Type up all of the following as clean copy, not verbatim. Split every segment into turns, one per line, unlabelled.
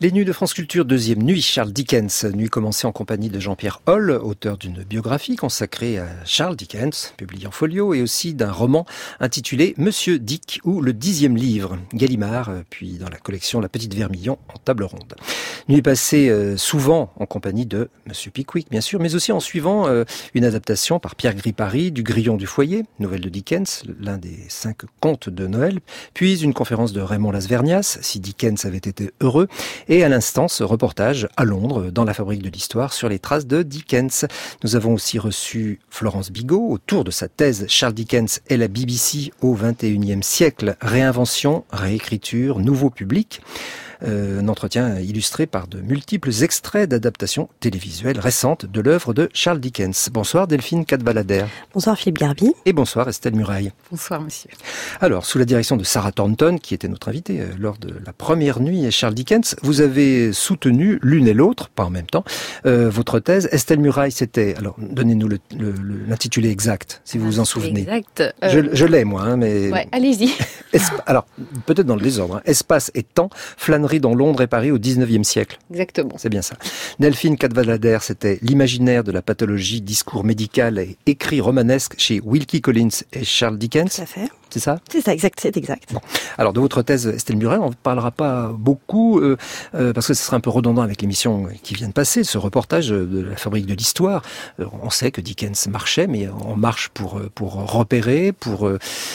Les Nuits de France Culture, deuxième nuit, Charles Dickens. Nuit commencée en compagnie de Jean-Pierre Holl, auteur d'une biographie consacrée à Charles Dickens, publiée en folio, et aussi d'un roman intitulé Monsieur Dick ou le 10e livre, Gallimard, puis dans la collection La Petite Vermillon en table ronde. Nuit passée souvent en compagnie de Monsieur Pickwick, bien sûr, mais aussi en suivant une adaptation par Pierre Gripari du Grillon du foyer, nouvelle de Dickens, l'un des 5 contes de Noël, puis une conférence de Raymond Lasvernias, Si Dickens avait été heureux, et à l'instant, ce reportage à Londres, dans la Fabrique de l'Histoire, sur les traces de Dickens. Nous avons aussi reçu Florence Bigot autour de sa thèse Charles Dickens et la BBC au XXIe siècle, réinvention, réécriture, nouveau public. Un entretien illustré par de multiples extraits d'adaptations télévisuelles récentes de l'œuvre de Charles Dickens. Bonsoir Delphine Cadwallader.
Bonsoir Philippe Garby.
Et bonsoir Estelle Muraille.
Bonsoir monsieur.
Alors, sous la direction de Sarah Thornton, qui était notre invitée lors de la première nuit Charles Dickens, vous avez soutenu l'une et l'autre, pas en même temps, votre thèse. Estelle Muraille, c'était... Alors, donnez-nous l'intitulé exact, si vous vous en souvenez.
Exact.
Je l'ai, moi, hein, mais...
Ouais, allez-y.
Alors, peut-être dans le désordre. Hein. Espace et temps, flânerie dans Londres et Paris au 19e siècle.
Exactement.
C'est bien ça. Delphine Cadwallader, c'était l'imaginaire de la pathologie, discours médical et écrit romanesque chez Wilkie Collins et Charles Dickens.
Tout à fait.
C'est ça ?
C'est ça, exact, c'est exact.
Bon. Alors, de votre thèse, Estelle Muraille, on ne parlera pas beaucoup, parce que ce serait un peu redondant avec l'émission qui vient de passer, ce reportage de la Fabrique de l'Histoire. On sait que Dickens marchait, mais on marche pour repérer, pour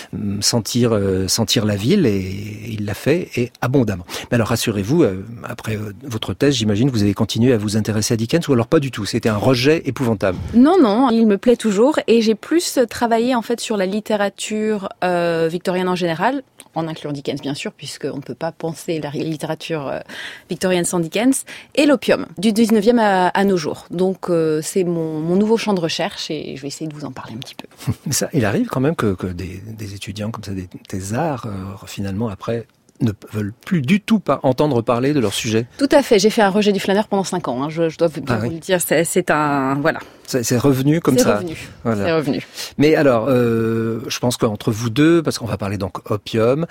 sentir la ville, et il l'a fait, et abondamment. Mais alors, rassurez-vous, après votre thèse, j'imagine que vous avez continué à vous intéresser à Dickens, ou alors pas du tout, c'était un rejet épouvantable.
Non, il me plaît toujours, et j'ai plus travaillé en fait sur la littérature victorienne en général, en incluant Dickens bien sûr, puisqu'on ne peut pas penser la littérature victorienne sans Dickens, et l'opium, du 19e à nos jours. Donc c'est mon nouveau champ de recherche, et je vais essayer de vous en parler un petit peu.
Mais ça, il arrive quand même que des étudiants comme ça, des arts, finalement, après, ne veulent plus du tout entendre parler de leur sujet.
Tout à fait, j'ai fait un rejet du flâneur pendant 5 ans, hein. Je dois bien vous le dire, c'est un... Voilà.
C'est revenu comme ça.
Voilà. C'est revenu.
Mais alors, je pense qu'entre vous deux, parce qu'on va parler donc opium,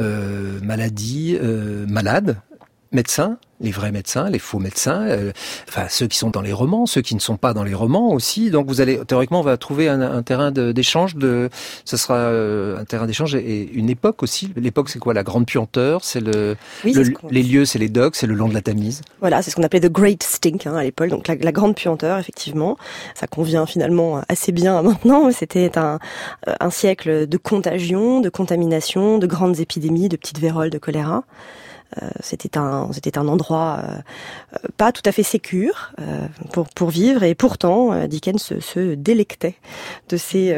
maladie, malade, médecins, les vrais médecins, les faux médecins, enfin ceux qui sont dans les romans, ceux qui ne sont pas dans les romans aussi. Donc vous allez, théoriquement, on va trouver un terrain d'échange. Ce sera un terrain d'échange et une époque aussi. L'époque, c'est quoi? La Grande Puanteur, c'est les lieux, c'est les docks, c'est le long de la Tamise.
Voilà, c'est ce qu'on appelait the Great Stink à l'époque. Donc la Grande Puanteur, effectivement, ça convient finalement assez bien maintenant. C'était un siècle de contagion, de contamination, de grandes épidémies, de petites véroles, de choléra. C'était un endroit pas tout à fait sécure pour vivre, et pourtant Dickens se délectait de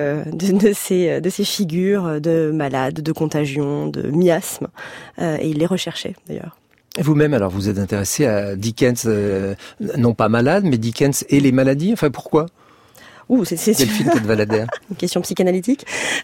ces figures de malades, de contagion, de miasmes, et il les recherchait d'ailleurs.
Vous-même, alors, vous êtes intéressé à Dickens, non pas malade, mais Dickens et les maladies. Enfin, pourquoi ?
C'est
Delphine Cadwallader.
Une question psychanalytique.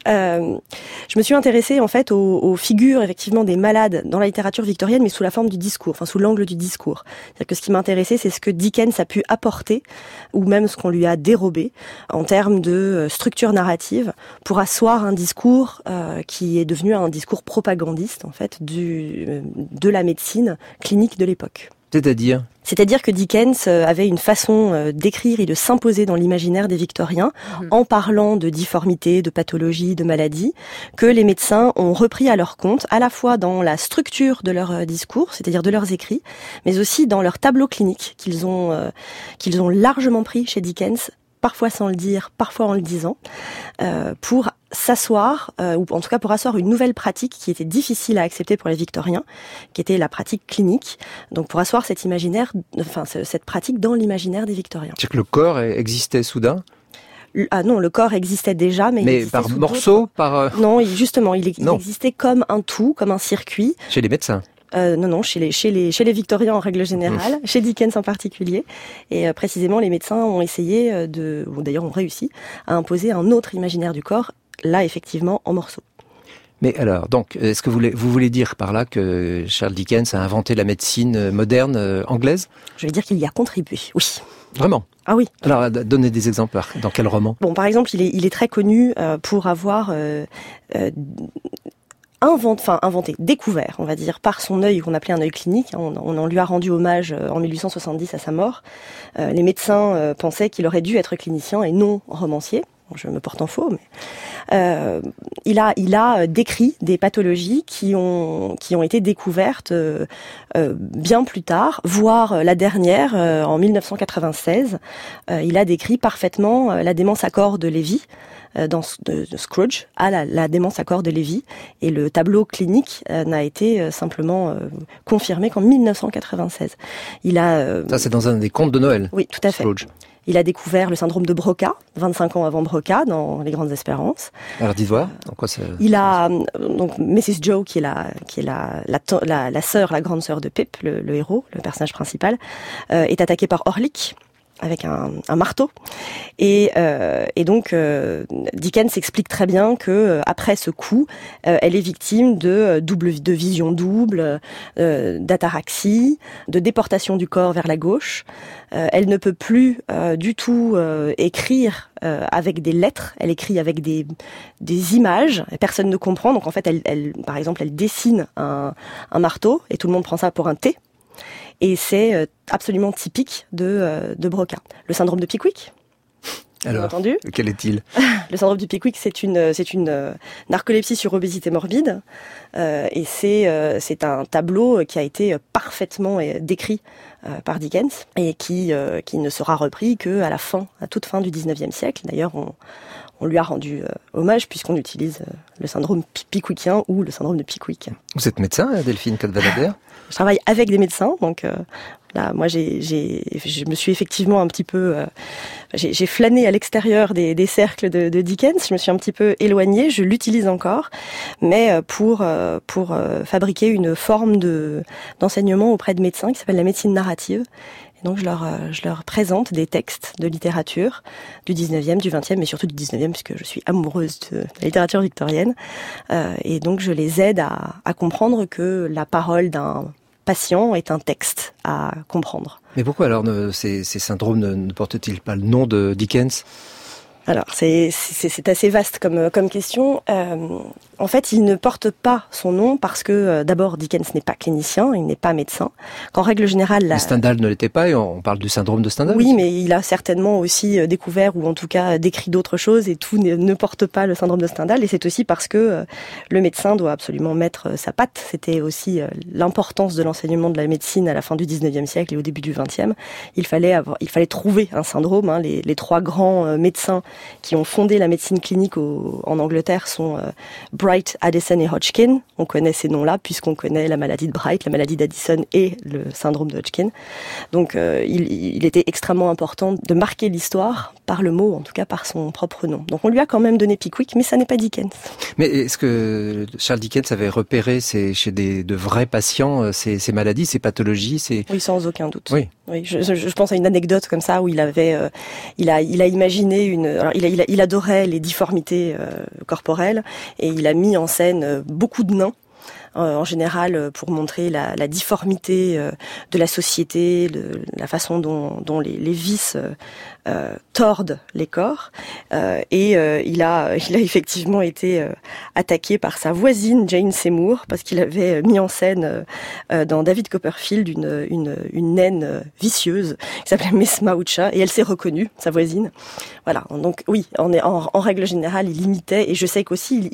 Je me suis intéressée en fait aux figures effectivement des malades dans la littérature victorienne, mais sous la forme du discours, enfin sous l'angle du discours. C'est-à-dire que ce qui m'intéressait, c'est ce que Dickens a pu apporter, ou même ce qu'on lui a dérobé en termes de structure narrative, pour asseoir un discours qui est devenu un discours propagandiste en fait de la médecine clinique de l'époque. C'est-à-dire que Dickens avait une façon d'écrire et de s'imposer dans l'imaginaire des Victoriens en parlant de difformités, de pathologies, de maladies, que les médecins ont repris à leur compte, à la fois dans la structure de leur discours, c'est-à-dire de leurs écrits, mais aussi dans leurs tableaux cliniques qu'ils ont largement pris chez Dickens, parfois sans le dire, parfois en le disant, pour s'asseoir, ou en tout cas pour asseoir une nouvelle pratique qui était difficile à accepter pour les Victoriens, qui était la pratique clinique. Donc pour asseoir cette pratique dans l'imaginaire des Victoriens.
C'est que le corps existait soudain ?
Ah non, le corps existait déjà, mais
par morceaux,
Non, justement, il existait comme un tout, comme un circuit.
Chez les médecins ?
Non, chez les Victoriens en règle générale, chez Dickens en particulier. Et précisément, les médecins ont essayé ont réussi à imposer un autre imaginaire du corps, là effectivement en morceaux.
Mais alors, donc, est-ce que vous voulez dire par là que Charles Dickens a inventé la médecine moderne anglaise ?
Je vais dire qu'il y a contribué, oui.
Vraiment ?
Ah oui.
Alors, donnez des exemples. Dans quel roman ?
Bon, par exemple, il est très connu pour avoir découvert, on va dire, par son œil qu'on appelait un œil clinique. On en lui a rendu hommage en 1870 à sa mort. Les médecins pensaient qu'il aurait dû être clinicien et non romancier. Je me porte en faux, mais il a décrit des pathologies qui ont été découvertes bien plus tard, voire la dernière en 1996. Il a décrit parfaitement la démence à corps de Lévy dans de Scrooge à la démence à corps de Lévy, et le tableau clinique n'a été simplement confirmé qu'en 1996.
Ça, c'est dans un des contes de Noël.
Oui, tout à fait.
Scrooge.
Il a découvert le syndrome de Broca, 25 ans avant Broca, dans Les Grandes Espérances.
Alors, dites voir, en quoi ça...
Il a, donc, Mrs. Joe, qui est la sœur, la grande sœur de Pip, le héros, le personnage principal, est attaquée par Orlick, avec un marteau. Et donc, Dickens explique très bien que après ce coup, elle est victime de vision double, d'ataraxie, de déportation du corps vers la gauche. Elle ne peut plus du tout écrire avec des lettres. Elle écrit avec des images. Personne ne comprend. Donc en fait, par exemple, elle dessine un marteau et tout le monde prend ça pour un T. Et c'est absolument typique de Broca. Le syndrome de Pickwick.
Alors,
entendu
quel est-il?
Le syndrome de Pickwick, c'est une narcolepsie sur obésité morbide, et c'est un tableau qui a été parfaitement décrit par Dickens et qui ne sera repris que à toute fin du 19e siècle. D'ailleurs, on lui a rendu hommage puisqu'on utilise le syndrome pickwickien ou le syndrome de Pickwick.
Vous êtes médecin, Delphine Cadwallader?
Je travaille avec des médecins, donc là, moi, je me suis effectivement un petit peu, j'ai flâné à l'extérieur des cercles de Dickens. Je me suis un petit peu éloignée. Je l'utilise encore, mais pour fabriquer une forme d'enseignement auprès de médecins qui s'appelle la médecine narrative. Donc je leur présente des textes de littérature du 19e, du 20e, mais surtout du 19e, puisque je suis amoureuse de la littérature victorienne. Et donc je les aide à comprendre que la parole d'un patient est un texte à comprendre.
Mais pourquoi alors ces syndromes ne portent-ils pas le nom de Dickens ?
Alors c'est assez vaste comme question. En fait, il ne porte pas son nom parce que d'abord Dickens n'est pas clinicien, il n'est pas médecin. Qu'en règle générale,
Mais Stendhal ne l'était pas, et on parle du syndrome de Stendhal.
Oui, mais il a certainement aussi découvert ou en tout cas décrit d'autres choses, et tout ne porte pas le syndrome de Stendhal. Et c'est aussi parce que le médecin doit absolument mettre sa patte. C'était aussi l'importance de l'enseignement de la médecine à la fin du 19e siècle et au début du 20e. Il fallait trouver un syndrome. Les trois grands médecins qui ont fondé la médecine clinique en Angleterre sont Bright, Addison et Hodgkin. On connaît ces noms-là puisqu'on connaît la maladie de Bright, la maladie d'Addison et le syndrome de Hodgkin. Donc il était extrêmement important de marquer l'histoire par le mot, en tout cas par son propre nom. Donc on lui a quand même donné Pickwick, mais ça n'est pas Dickens.
Mais est-ce que Charles Dickens avait repéré chez de vrais patients ces maladies, ces pathologies,
Oui, sans aucun doute.
Oui.
Oui, je pense à une anecdote comme ça où il a imaginé alors il adorait les difformités corporelles, et il a mis en scène beaucoup de nains. En général, pour montrer la difformité de la société, la façon dont les vices tordent les corps. Il a effectivement été attaqué par sa voisine Jane Seymour parce qu'il avait mis en scène dans David Copperfield une naine vicieuse qui s'appelait Miss Maucha, et elle s'est reconnue, sa voisine. Voilà. Donc oui, en règle générale, il imitait, et je sais qu'aussi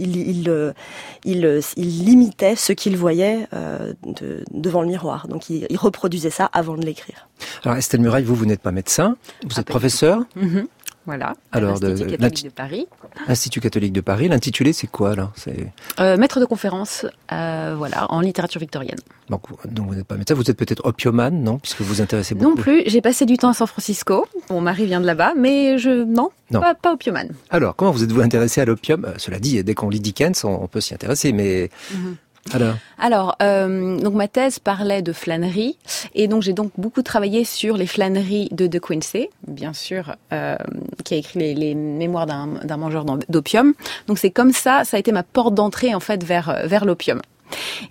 il limitait ce qu'il voyait devant le miroir. Donc il reproduisait ça avant de l'écrire.
Alors Estelle Muraille, vous n'êtes pas médecin, vous êtes professeur.
Mm-hmm. Voilà.
Alors,
l'Institut catholique de Paris.
Institut catholique de Paris. L'intitulé, c'est quoi là?
Maître de conférence, en littérature victorienne.
Donc vous n'êtes pas médecin, vous êtes peut-être opiomane, non? Puisque vous vous intéressez beaucoup.
Non plus, j'ai passé du temps à San Francisco. Mon mari vient de là-bas, mais non. Pas opiomane.
Alors, comment vous êtes-vous intéressé à l'opium? Cela dit, dès qu'on lit Dickens, on peut s'y intéresser, mais... Mm-hmm.
Alors, donc ma thèse parlait de flânerie, et donc j'ai beaucoup travaillé sur les flâneries de De Quincey, bien sûr, qui a écrit les mémoires d'un mangeur d'opium. Donc c'est comme ça a été ma porte d'entrée en fait vers l'opium.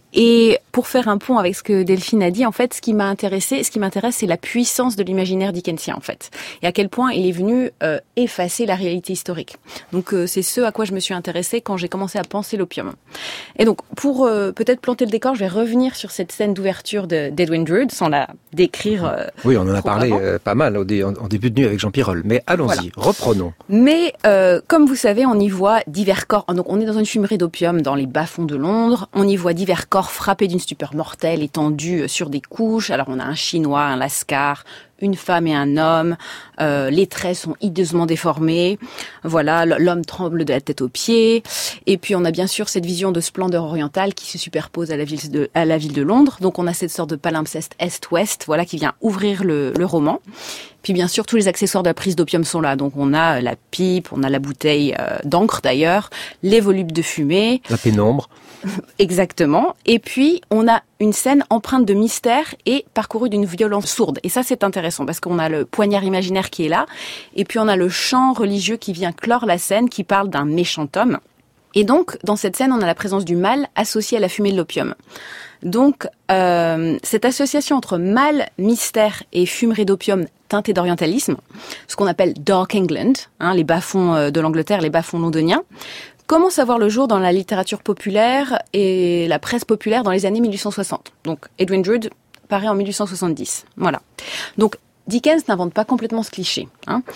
Et pour faire un pont avec ce que Delphine a dit, en fait, ce qui m'intéresse, c'est la puissance de l'imaginaire dickensien, en fait. Et à quel point il est venu effacer la réalité historique. Donc, c'est ce à quoi je me suis intéressée quand j'ai commencé à penser l'opium. Et donc, pour peut-être planter le décor, je vais revenir sur cette scène d'ouverture d'Edwin Drood, sans la décrire.
Oui, on en a parlé pas mal en début de nuit avec Jean-Pierre Holl. Mais allons-y, reprenons.
Mais, comme vous savez, on y voit divers corps. Donc, on est dans une fumerie d'opium dans les bas-fonds de Londres. On y voit divers corps frappés d'une stupeur mortelle, étendus sur des couches. Alors, on a un Chinois, un Lascar, une femme et un homme. Les traits sont hideusement déformés. Voilà, l'homme tremble de la tête aux pieds. Et puis, on a bien sûr cette vision de splendeur orientale qui se superpose à la ville de Londres. Donc, on a cette sorte de palimpseste est-ouest, voilà, qui vient ouvrir le roman. Puis, bien sûr, tous les accessoires de la prise d'opium sont là. Donc, on a la pipe, on a la bouteille d'encre d'ailleurs, les volutes de fumée.
La pénombre.
Exactement. Et puis, on a une scène empreinte de mystère et parcourue d'une violence sourde. Et ça, c'est intéressant parce qu'on a le poignard imaginaire qui est là. Et puis, on a le chant religieux qui vient clore la scène, qui parle d'un méchant homme. Et donc, dans cette scène, on a la présence du mal associé à la fumée de l'opium. Donc, cette association entre mal, mystère et fumerie d'opium teintée d'orientalisme, ce qu'on appelle Dark England, les bas-fonds de l'Angleterre, les bas-fonds londoniens, commence à voir le jour dans la littérature populaire et la presse populaire dans les années 1860. Donc, Edwin Drood paraît en 1870. Voilà. Donc, Dickens n'invente pas complètement ce cliché,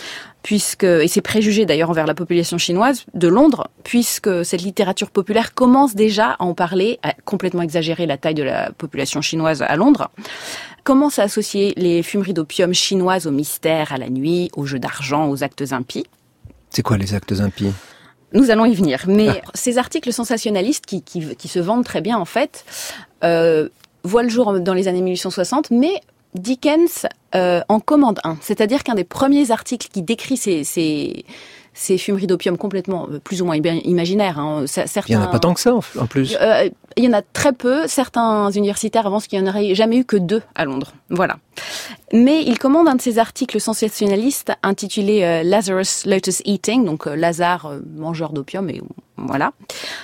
et c'est préjugé d'ailleurs envers la population chinoise de Londres, puisque cette littérature populaire commence déjà à en parler, à complètement exagérer la taille de la population chinoise à Londres, commence à associer les fumeries d'opium chinoises au mystère, à la nuit, aux jeux d'argent, aux actes impies.
C'est quoi les actes impies ?
Nous allons y venir. Mais ces articles sensationnalistes qui se vendent très bien, en fait, voient le jour dans les années 1860, mais Dickens en commande un. C'est-à-dire qu'un des premiers articles qui décrit ces fumeries d'opium complètement, plus ou moins imaginaires. Certains,
il n'y en a pas tant que ça, en plus.
Il y en a très peu. Certains universitaires avancent qu'il n'y en aurait jamais eu que 2 à Londres. Voilà. Mais il commande un de ces articles sensationnalistes intitulé Lazarus Lotus Eating, donc Lazare mangeur d'opium, et voilà.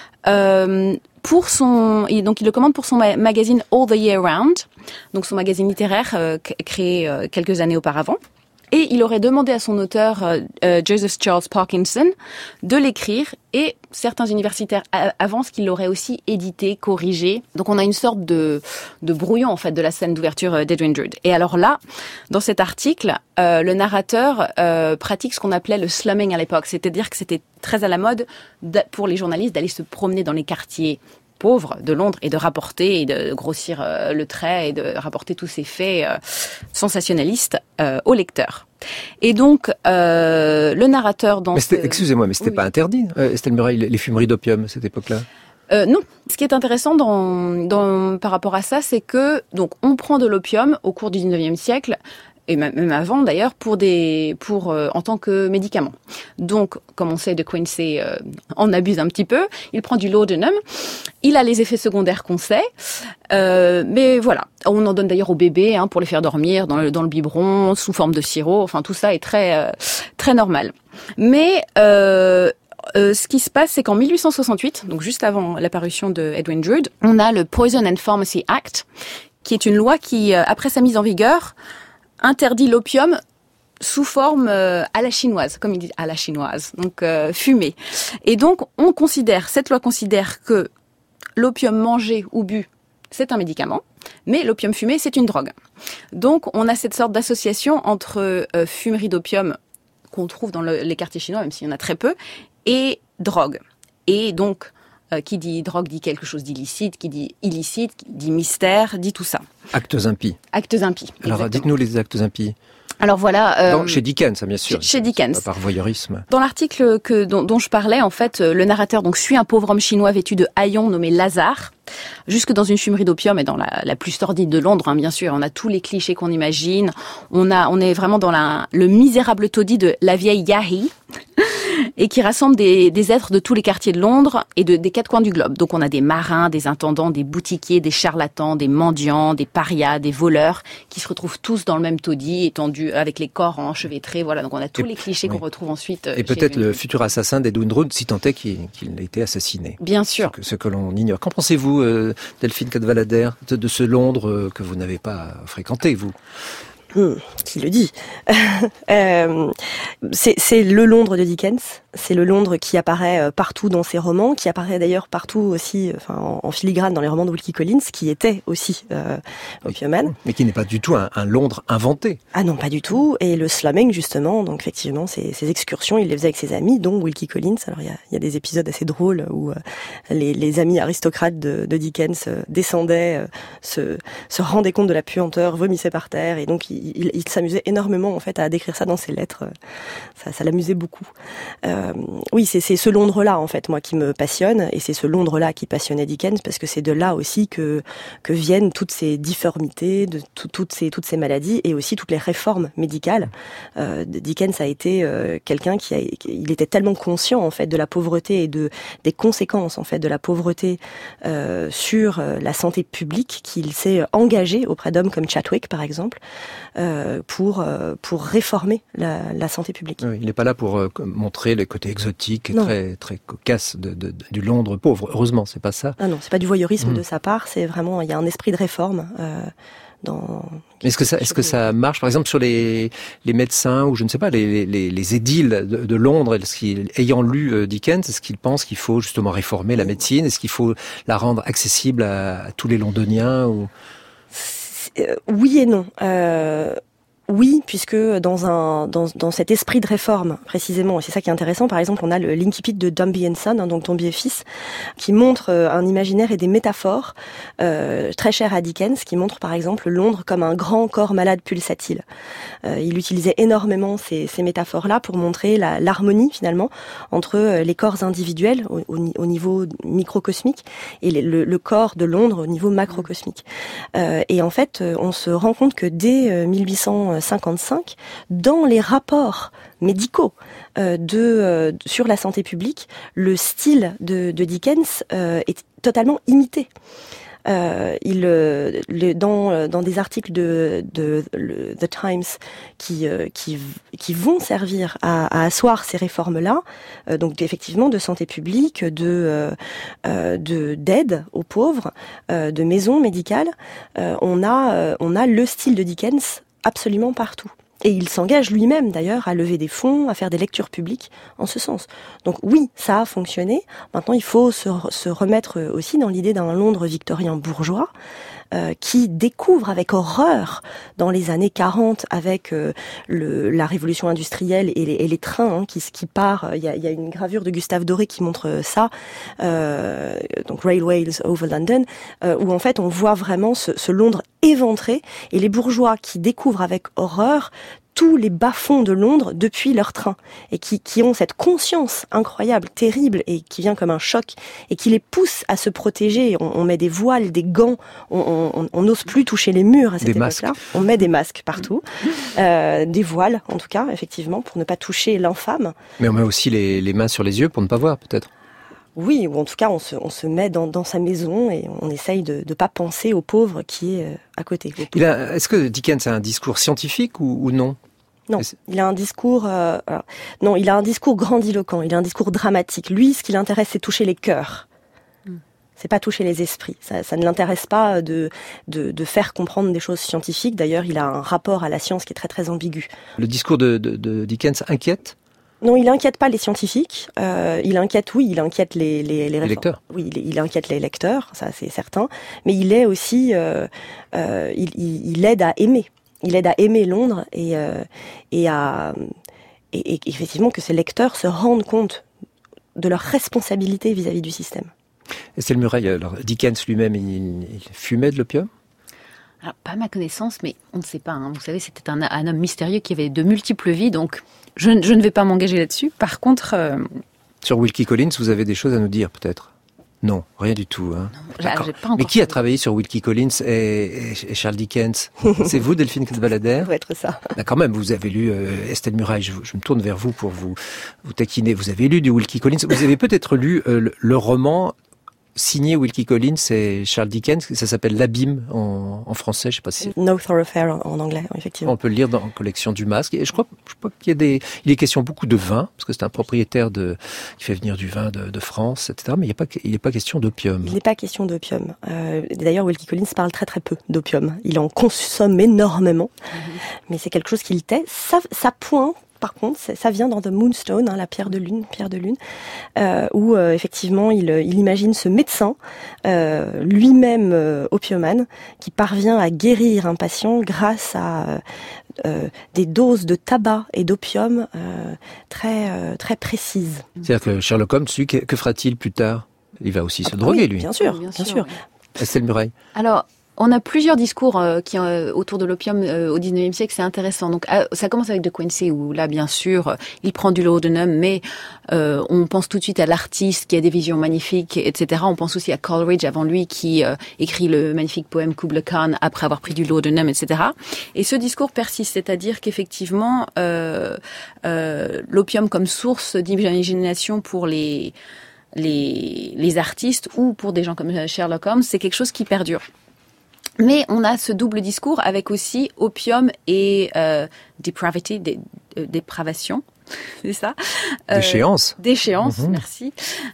Donc il le commande pour son magazine All the Year Round, donc son magazine littéraire créé quelques années auparavant. Et il aurait demandé à son auteur, Joseph Charles Parkinson, de l'écrire, et certains universitaires avancent qu'il l'aurait aussi édité, corrigé. Donc on a une sorte de brouillon, en fait, de la scène d'ouverture d'Edwin Drood. Et alors là, dans cet article, le narrateur pratique ce qu'on appelait le slumming à l'époque. C'est-à-dire que c'était très à la mode pour les journalistes d'aller se promener dans les quartiers pauvres de Londres et de rapporter et de grossir le trait et de rapporter tous ces faits sensationnalistes au lecteur. Et donc le narrateur dans
excusez-moi, mais c'était pas interdit, Estelle Murail, les fumeries d'opium à cette époque-là?
Non. Ce qui est intéressant par rapport à ça, c'est que donc on prend de l'opium au cours du 19e siècle, et même avant d'ailleurs, en tant que médicament. Donc, comme on sait, De Quincey en abuse un petit peu. Il prend du laudanum. Il a les effets secondaires qu'on sait. Mais voilà. On en donne d'ailleurs aux bébés pour les faire dormir dans le biberon, sous forme de sirop. Enfin, tout ça est très, très normal. Mais ce qui se passe, c'est qu'en 1868, donc juste avant l'apparition de Edwin Drood, on a le Poison and Pharmacy Act, qui est une loi qui, après sa mise en vigueur, interdit l'opium sous forme à la chinoise, comme il dit, à la chinoise, donc fumé. Et donc, cette loi considère que l'opium mangé ou bu, c'est un médicament, mais l'opium fumé, c'est une drogue. Donc, on a cette sorte d'association entre fumerie d'opium qu'on trouve dans les quartiers chinois, même s'il y en a très peu, et drogue. Et donc, qui dit drogue dit quelque chose d'illicite, qui dit illicite, qui dit mystère, dit tout ça.
Actes impies.
Actes impies.
Alors,
exactement.
dites-nous les actes impies.
Alors voilà.
Chez Dickens, bien sûr.
Chez Dickens.
Pas par voyeurisme.
Dans l'article dont je parlais, en fait, le narrateur suit un pauvre homme chinois vêtu de haillons nommé Lazare, jusque dans une fumerie d'opium et dans la plus sordide de Londres, bien sûr. On a tous les clichés qu'on imagine. On est vraiment dans le misérable taudis de la vieille Yahi. et qui rassemble des êtres de tous les quartiers de Londres et des quatre coins du globe. Donc on a des marins, des intendants, des boutiquiers, des charlatans, des mendiants, des parias, des voleurs, qui se retrouvent tous dans le même taudis, étendus avec les corps enchevêtrés. Voilà, donc on a tous les clichés qu'on retrouve ensuite.
Et peut-être le futur assassin d'Edwin Drood, si tant est qu'il a été assassiné.
Bien sûr.
Ce que l'on ignore. Qu'en pensez-vous, Delphine Cadwallader, de ce Londres que vous n'avez pas fréquenté, vous ?
Qui le dit? C'est le Londres de Dickens. C'est le Londres qui apparaît partout dans ses romans, qui apparaît d'ailleurs partout aussi, en filigrane dans les romans de Wilkie Collins, qui était aussi Opium Man.
Mais qui n'est pas du tout un Londres inventé.
Ah non, pas du tout. Et le slumming, justement, donc effectivement, ces excursions, il les faisait avec ses amis, dont Wilkie Collins. Alors il y a des épisodes assez drôles où les amis aristocrates de Dickens descendaient, se rendaient compte de la puanteur, vomissaient par terre, et donc il s'amusait énormément en fait à décrire ça dans ses lettres. Ça l'amusait beaucoup. Oui, c'est ce Londres-là en fait moi qui me passionne, et c'est ce Londres-là qui passionnait Dickens, parce que c'est de là aussi que viennent toutes ces difformités, de toutes ces maladies, et aussi toutes les réformes médicales. Dickens a été quelqu'un il était tellement conscient en fait de la pauvreté et des conséquences en fait de la pauvreté sur la santé publique, qu'il s'est engagé auprès d'hommes comme Chadwick par exemple, pour réformer la santé publique.
Oui, il n'est pas là pour montrer les côtés exotiques et très très cocasses du Londres pauvre. Heureusement, c'est pas ça.
Ah non, c'est pas du voyeurisme de sa part. C'est vraiment, il y a un esprit de réforme.
Est-ce que ça marche, par exemple, sur les médecins ou je ne sais pas, les édiles de Londres, ayant lu Dickens, est-ce qu'ils pensent qu'il faut justement réformer la médecine? Est-ce qu'il faut la rendre accessible à tous les Londoniens ou...
Oui et non. Oui, puisque dans cet esprit de réforme, précisément, et c'est ça qui est intéressant, par exemple, on a l'Incipit de Dombey and Son, donc Dombey et Fils, qui montre un imaginaire et des métaphores très chères à Dickens, qui montre par exemple Londres comme un grand corps malade pulsatile. Il utilisait énormément ces métaphores-là pour montrer l'harmonie, finalement, entre les corps individuels au niveau microcosmique et le corps de Londres au niveau macrocosmique. Et en fait, on se rend compte que dès 1855, dans les rapports médicaux sur la santé publique, le style de Dickens est totalement imité. Dans des articles de The Times qui vont servir à asseoir ces réformes-là, donc effectivement de santé publique, d'aide aux pauvres, de maisons médicales, on a le style de Dickens absolument partout. Et il s'engage lui-même d'ailleurs à lever des fonds, à faire des lectures publiques en ce sens. Donc oui, ça a fonctionné. Maintenant, il faut se remettre aussi dans l'idée d'un Londres victorien bourgeois qui découvre avec horreur dans les années 40 avec la révolution industrielle et les trains qui part. Il y a une gravure de Gustave Doré qui montre ça, donc Railways over London, où en fait on voit vraiment ce Londres éventré, et les bourgeois qui découvrent avec horreur tous les bas-fonds de Londres depuis leur train, et qui ont cette conscience incroyable, terrible, et qui vient comme un choc, et qui les pousse à se protéger. On met des voiles, des gants, on n'ose plus toucher les murs à cette époque-là. On met des masques partout, des voiles en tout cas, effectivement, pour ne pas toucher l'infâme.
Mais on met aussi les mains sur les yeux pour ne pas voir, peut-être.
Oui, ou en tout cas, on se met dans sa maison et on essaye de ne pas penser au pauvre qui est à côté.
Est-ce que Dickens a un discours scientifique ou non ?
Non, il a un discours. Il a un discours grandiloquent. Il a un discours dramatique. Lui, ce qui l'intéresse, c'est toucher les cœurs. C'est pas toucher les esprits. Ça ne l'intéresse pas de faire comprendre des choses scientifiques. D'ailleurs, il a un rapport à la science qui est très très ambigu.
Le discours de Dickens inquiète ?
Non, il inquiète pas les scientifiques. Il inquiète les
lecteurs.
Oui, il inquiète les lecteurs, ça c'est certain. Mais il est aussi, il aide à aimer. Il aide à aimer Londres et effectivement que ses lecteurs se rendent compte de leur responsabilité vis-à-vis du système.
Estelle Murail, alors Dickens lui-même, il fumait de l'opium ?
Alors, pas à ma connaissance, mais on ne sait pas. Vous savez, c'était un homme mystérieux qui avait de multiples vies, donc je ne vais pas m'engager là-dessus. Par contre...
Sur Wilkie Collins, vous avez des choses à nous dire, peut-être ? Non, rien du tout. Hein.
Non, j'ai pas encore.
Mais qui a travaillé sur Wilkie Collins et Charles Dickens? C'est vous, Delphine Cadwallader?
Ça doit être ça.
Quand même, vous avez lu Estelle Muraille. Je me tourne vers vous pour vous taquiner. Vous avez lu du Wilkie Collins. Vous avez peut-être lu le roman signé Wilkie Collins et Charles Dickens. Ça s'appelle L'Abîme en français. Je sais pas si.
No Thoroughfare en anglais, effectivement.
On peut le lire dans la collection du Masque. Et je crois qu'il il est question beaucoup de vin, parce que c'est un propriétaire qui fait venir du vin de France, etc. Mais il n'est pas question d'opium.
Il n'est pas question d'opium. D'ailleurs, Wilkie Collins parle très très peu d'opium. Il en consomme énormément, mais c'est quelque chose qu'il tait. Ça pointe. Par contre, ça vient dans The Moonstone, la pierre de lune, où effectivement il imagine ce médecin, lui-même opiomane, qui parvient à guérir un patient grâce à des doses de tabac et d'opium très très précises.
C'est-à-dire que Sherlock Holmes, que fera-t-il plus tard? Il va aussi se droguer, lui.
Bien sûr.
Oui.
Estelle Muraille.
Alors, on a plusieurs discours qui autour de l'opium au 19e siècle, c'est intéressant. Donc ça commence avec De Quincey où là bien sûr, il prend du laudanum, mais on pense tout de suite à l'artiste qui a des visions magnifiques, etc. On pense aussi à Coleridge avant lui qui écrit le magnifique poème Kubla Khan après avoir pris du laudanum, etc. Et ce discours persiste, c'est-à-dire qu'effectivement l'opium comme source d'imagination pour les artistes ou pour des gens comme Sherlock Holmes, c'est quelque chose qui perdure. Mais on a ce double discours avec aussi opium et depravity, dépravation, c'est ça.
Déchéance.
Merci.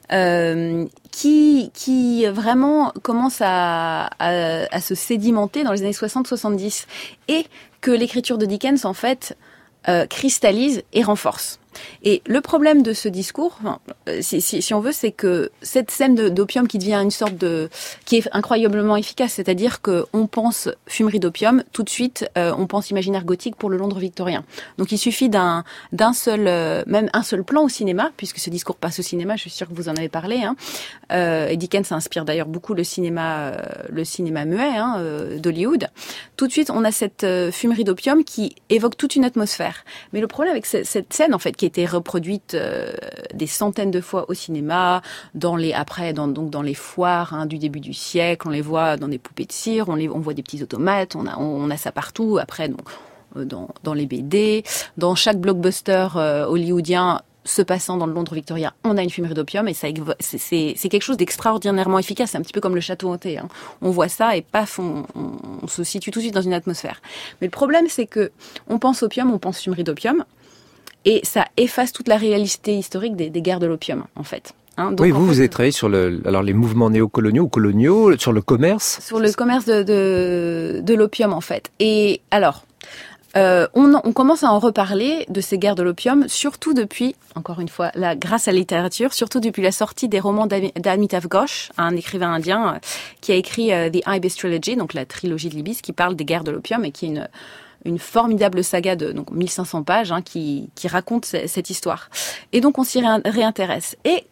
Qui vraiment commence à se sédimenter dans les années 60-70 et que l'écriture de Dickens en fait cristallise et renforce. Et le problème de ce discours, si on veut, c'est que cette scène d'opium qui devient une sorte qui est incroyablement efficace, c'est-à-dire que on pense fumerie d'opium, tout de suite, on pense imaginaire gothique pour le Londres victorien. Donc il suffit d'un seul, même un seul plan au cinéma, puisque ce discours passe au cinéma, je suis sûre que vous en avez parlé, et Dickens inspire d'ailleurs beaucoup le cinéma muet, d'Hollywood. Tout de suite, on a cette fumerie d'opium qui évoque toute une atmosphère. Mais le problème avec cette scène, en fait, qui a été reproduite des centaines de fois au cinéma, dans les foires du début du siècle, on les voit dans des poupées de cire, on voit des petits automates, on a ça partout. Après, dans les BD, dans chaque blockbuster hollywoodien se passant dans le Londres victorien, on a une fumerie d'opium et c'est quelque chose d'extraordinairement efficace. C'est un petit peu comme le château hanté. On voit ça et paf, on se situe tout de suite dans une atmosphère. Mais le problème, c'est que on pense opium, on pense fumerie d'opium. Et ça efface toute la réalité historique des guerres de l'opium, en fait. Donc,
oui, vous avez travaillé sur les mouvements néocoloniaux ou coloniaux, sur le commerce.
Sur le commerce de l'opium, en fait. Et alors, on commence à en reparler de ces guerres de l'opium, surtout depuis, encore une fois, grâce à la littérature, surtout depuis la sortie des romans d'Amitav Ghosh, un écrivain indien qui a écrit The Ibis Trilogy, donc la trilogie de l'Ibis, qui parle des guerres de l'opium et qui est une formidable saga de 1500 pages qui raconte cette histoire. Et donc on s'y réintéresse. Et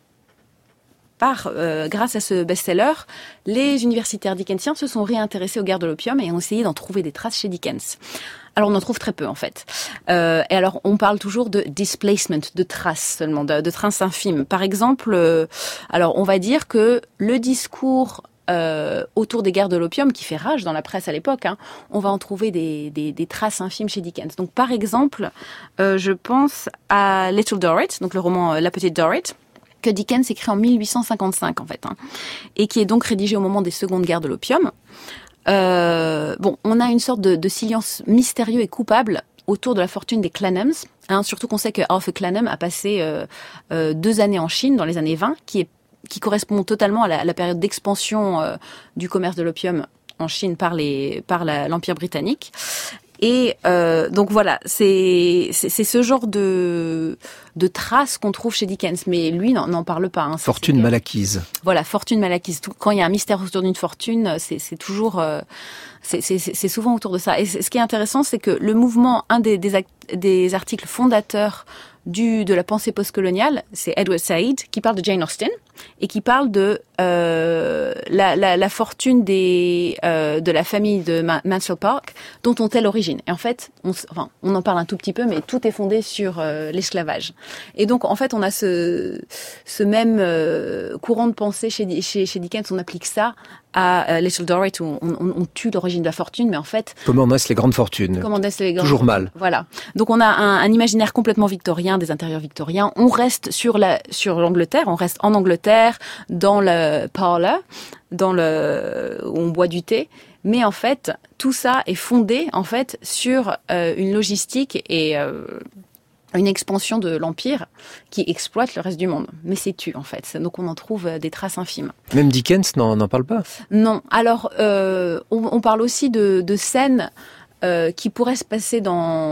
grâce à ce best-seller, les universitaires dickensiens se sont réintéressés aux guerres de l'opium et ont essayé d'en trouver des traces chez Dickens. Alors on en trouve très peu en fait. Et alors on parle toujours de displacement, de traces seulement, de traces infimes. Par exemple, alors on va dire que le discours autour des guerres de l'opium qui fait rage dans la presse à l'époque, on va en trouver des traces infimes chez Dickens. Donc par exemple, je pense à Little Dorrit, donc le roman La Petite Dorrit, que Dickens écrit en 1855 en fait, et qui est donc rédigé au moment des secondes guerres de l'opium. On a une sorte de silence mystérieux et coupable autour de la fortune des Clanhams, surtout qu'on sait que Arthur Clanham a passé 2 années en Chine dans les années 20, qui correspond totalement à la période d'expansion du commerce de l'opium en Chine par l'Empire britannique. Et donc voilà, c'est ce genre de traces qu'on trouve chez Dickens, mais lui n'en parle pas.
Fortune mal acquise.
Voilà, fortune mal acquise. Quand il y a un mystère autour d'une fortune, c'est toujours, c'est souvent autour de ça. Et ce qui est intéressant, c'est que le mouvement, un des articles fondateurs de la pensée postcoloniale, c'est Edward Said, qui parle de Jane Austen et qui parle de la fortune de la famille de Mansfield Park, dont ont telle origine. Et en fait, on en parle un tout petit peu, mais tout est fondé sur l'esclavage. Et donc, en fait, on a ce même courant de pensée chez Dickens. On applique ça à Little Dorrit, où on tue l'origine de la fortune, mais en fait...
Comment naissent les grandes fortunes. Toujours mal.
Voilà. Donc on a un imaginaire complètement victorien, des intérieurs victoriens. On reste sur l'Angleterre, on reste en Angleterre, dans le parlour, où on boit du thé. Mais en fait, tout ça est fondé, en fait, sur une logistique et... une expansion de l'Empire qui exploite le reste du monde. Mais c'est tu, en fait. Donc on en trouve des traces infimes.
Même Dickens n'en parle pas.
Non. Alors, on parle aussi de scènes qui pourraient se passer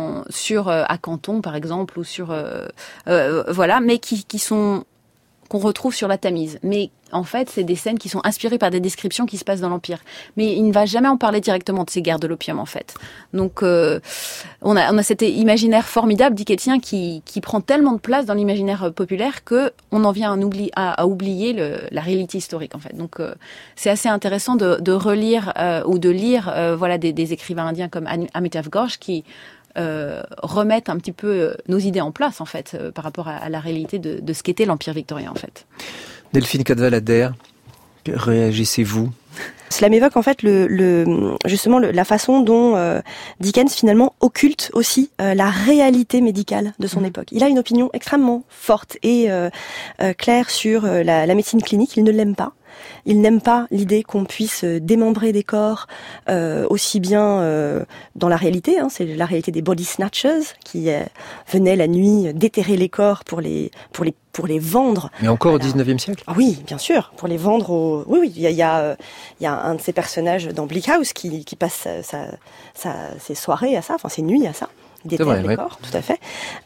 à Canton, par exemple, ou voilà, mais qu'on retrouve sur la Tamise. Mais en fait, c'est des scènes qui sont inspirées par des descriptions qui se passent dans l'Empire. Mais il ne va jamais en parler directement de ces guerres de l'opium, en fait. Donc, on a cet imaginaire formidable dickensien qui prend tellement de place dans l'imaginaire populaire que on en vient à oublier la réalité historique, en fait. Donc, c'est assez intéressant de relire ou de lire voilà, des écrivains indiens comme Amitav Ghosh qui remettent un petit peu nos idées en place, en fait, par rapport à la réalité de ce qu'était l'Empire victorien, en fait.
Delphine Cadwallader, réagissez-vous?
Cela m'évoque en fait justement la façon dont Dickens finalement occulte aussi la réalité médicale de son époque. Il a une opinion extrêmement forte et claire sur la médecine clinique. Il ne l'aime pas. Il n'aime pas l'idée qu'on puisse démembrer des corps aussi bien dans la réalité. C'est la réalité des body snatchers qui venaient la nuit déterrer les corps pour les vendre.
Mais encore au 19e siècle?
Ah oui, bien sûr, pour les vendre Oui, il y a un de ces personnages dans Bleak House qui passe ses soirées à ça, enfin ses nuits à ça. Il déterre les corps, tout à fait.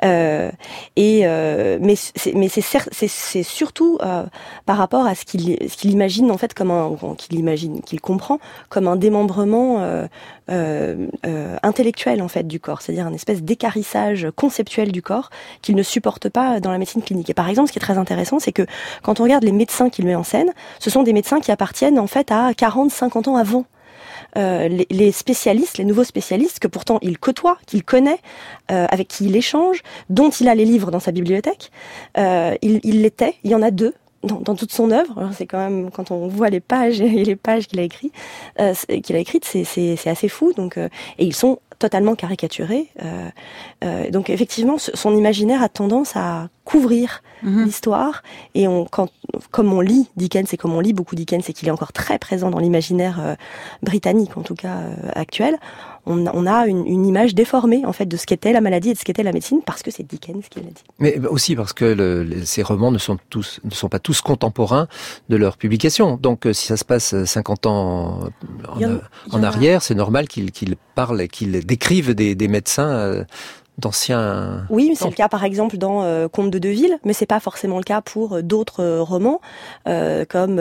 Mais c'est surtout par rapport à ce qu'il imagine en fait qu'il comprend comme un démembrement intellectuel en fait du corps, c'est-à-dire un espèce d'équarrissage conceptuel du corps qu'il ne supporte pas dans la médecine clinique. Et par exemple, ce qui est très intéressant, c'est que quand on regarde les médecins qu'il met en scène, ce sont des médecins qui appartiennent en fait à 40-50 ans avant. Les spécialistes, les nouveaux spécialistes que pourtant il côtoie, qu'il connaît, avec qui il échange, dont il a les livres dans sa bibliothèque, il l'était. Il y en a 2 dans toute son œuvre. Alors c'est quand même, quand on voit les pages et les pages qu'il a écrites, c'est assez fou. Donc et ils sont totalement caricaturés. Donc effectivement, son imaginaire a tendance à couvrir l'histoire. Et comme on lit Dickens et comme on lit beaucoup Dickens et qu'il est encore très présent dans l'imaginaire britannique, en tout cas actuel, on a une image déformée en fait de ce qu'était la maladie et de ce qu'était la médecine parce que c'est Dickens qui l'a dit.
Mais aussi parce que ces romans ne sont pas tous contemporains de leur publication. Donc si ça se passe 50 ans en arrière, c'est normal qu'ils parlent et qu'ils décrivent des médecins d'anciens...
Oui, mais c'est le cas par exemple dans Comte de Deville, mais c'est pas forcément le cas pour d'autres romans comme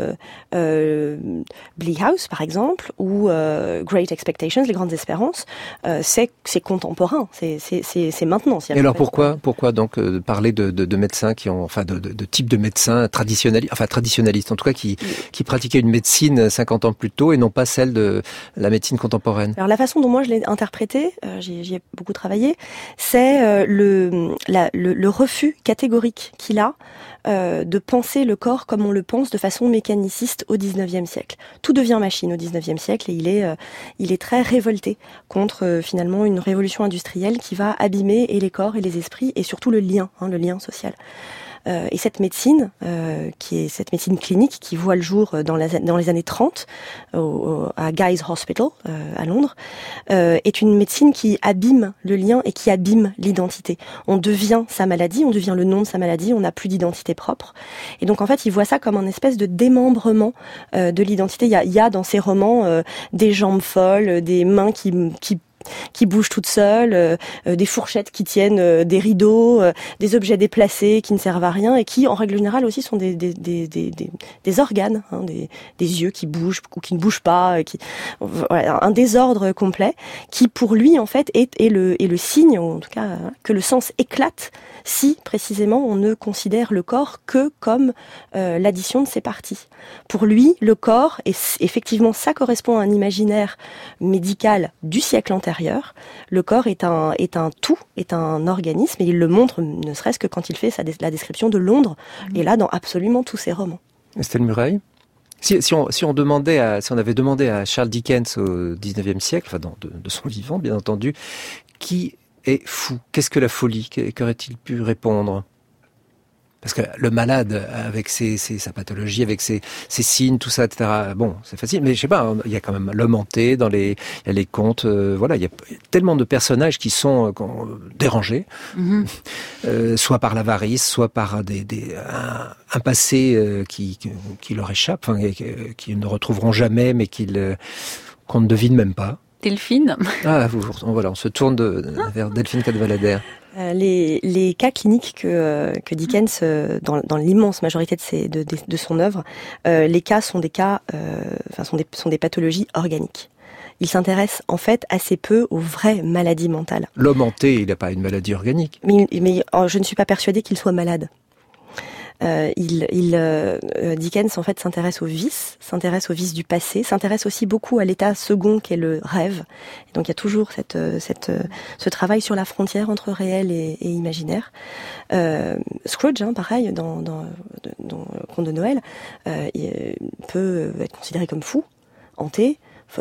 Bleak House par exemple ou Great Expectations, Les Grandes Espérances. C'est contemporain, c'est maintenant.
Et alors pourquoi donc parler de médecins qui ont, enfin de type de médecins traditionnalistes, en tout cas qui pratiquaient une médecine 50 ans plus tôt et non pas celle de la médecine contemporaine?
Alors la façon dont moi je l'ai interprété, j'y ai beaucoup travaillé, c'est le refus catégorique qu'il a de penser le corps comme on le pense de façon mécaniciste au XIXe siècle. Tout devient machine au XIXe siècle et il est très révolté contre finalement une révolution industrielle qui va abîmer et les corps et les esprits et surtout le lien social. Et cette médecine, qui est cette médecine clinique qui voit le jour dans les années 30 à Guy's Hospital à Londres, est une médecine qui abîme le lien et qui abîme l'identité. On devient sa maladie, on devient le nom de sa maladie, on n'a plus d'identité propre. Et donc en fait, il voit ça comme un espèce de démembrement de l'identité. Il y a dans ses romans des jambes folles, des mains qui bougent toutes seules, des fourchettes qui tiennent des rideaux, des objets déplacés qui ne servent à rien et qui, en règle générale aussi, sont des organes, des yeux qui bougent ou qui ne bougent pas, voilà, un désordre complet qui, pour lui, en fait, est le signe, ou en tout cas, que le sens éclate si précisément on ne considère le corps que comme l'addition de ses parties. Pour lui, le corps, et effectivement ça correspond à un imaginaire médical du siècle antérieur, le corps est un tout, est un organisme, et il le montre ne serait-ce que quand il fait la description de Londres, et là dans absolument tous ses romans.
Estelle Muraille ? Si on avait demandé à Charles Dickens au XIXe siècle, enfin de son vivant bien entendu, qui est fou ? Qu'est-ce que la folie ? Qu'aurait-il pu répondre ? Parce que le malade, avec sa pathologie, avec ses signes, tout ça, etc. Bon, c'est facile, mais je sais pas, il y a quand même l'homme hanté il y a les contes, voilà, il y a tellement de personnages qui sont dérangés, soit par l'avarice, soit par un passé qui leur échappe, enfin, qu'ils ne retrouveront jamais, mais qu'on ne devine même pas.
Delphine.
Ah, voilà, on se tourne vers Delphine Cadwallader.
Les cas cliniques que Dickens, dans l'immense majorité de son œuvre, les cas sont des cas, sont des pathologies organiques. Il s'intéresse en fait assez peu aux vraies maladies mentales.
L'homme hanté, il n'a pas une maladie organique.
Mais je ne suis pas persuadée qu'il soit malade. Dickens en fait s'intéresse aux vices du passé, s'intéresse aussi beaucoup à l'état second qu'est le rêve. Et donc il y a toujours ce travail sur la frontière entre réel et imaginaire. Scrooge, pareil, dans le conte de Noël, il peut être considéré comme fou, hanté,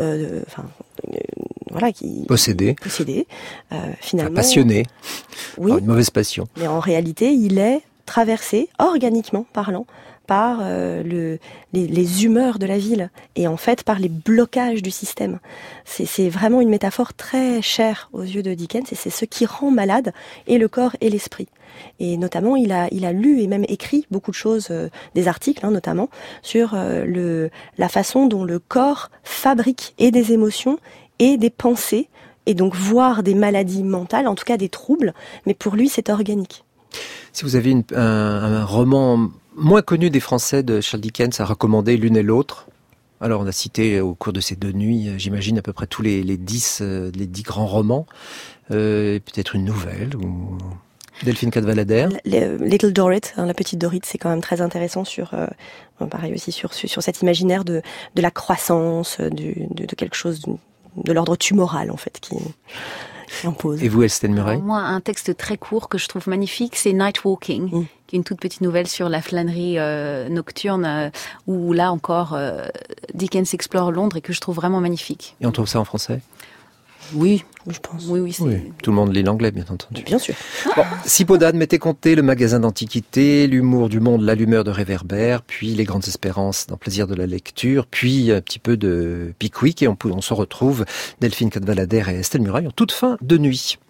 voilà,
possédé,
finalement
passionné,
oui,
par une mauvaise passion.
Mais en réalité, il est traversé, organiquement parlant, par les humeurs de la ville et en fait par les blocages du système. C'est vraiment une métaphore très chère aux yeux de Dickens et c'est ce qui rend malade et le corps et l'esprit. Et notamment, il a lu et même écrit beaucoup de choses, des articles notamment, sur la façon dont le corps fabrique et des émotions et des pensées et donc voire des maladies mentales, en tout cas des troubles, mais pour lui c'est organique.
Si vous avez un roman moins connu des Français de Charles Dickens à recommander l'une et l'autre, alors on a cité au cours de ces 2 nuits, j'imagine à peu près tous les 10 grands romans, et peut-être une nouvelle ou Delphine Cadwallader.
Little Dorrit, la petite Dorrit, c'est quand même très intéressant pareil aussi sur cet imaginaire de la croissance, de quelque chose de l'ordre tumoral en fait qui impose.
Et vous, Estelle Muraille ?
Moi, un texte très court que je trouve magnifique, c'est Night Walking, qui est une toute petite nouvelle sur la flânerie nocturne, où là encore, Dickens explore Londres et que je trouve vraiment magnifique.
Et on trouve ça en français ?
Oui,
je pense.
Oui,
tout le monde lit l'anglais, bien entendu.
Bien sûr.
Bon, Sipodane, Mettez Comté, le magasin d'antiquités, l'humour du monde, l'allumeur de réverbères, puis les grandes espérances dans Plaisir de la lecture, puis un petit peu de Pickwick, et on se retrouve, Delphine Cadwallader et Estelle Muraille, en toute fin de nuit.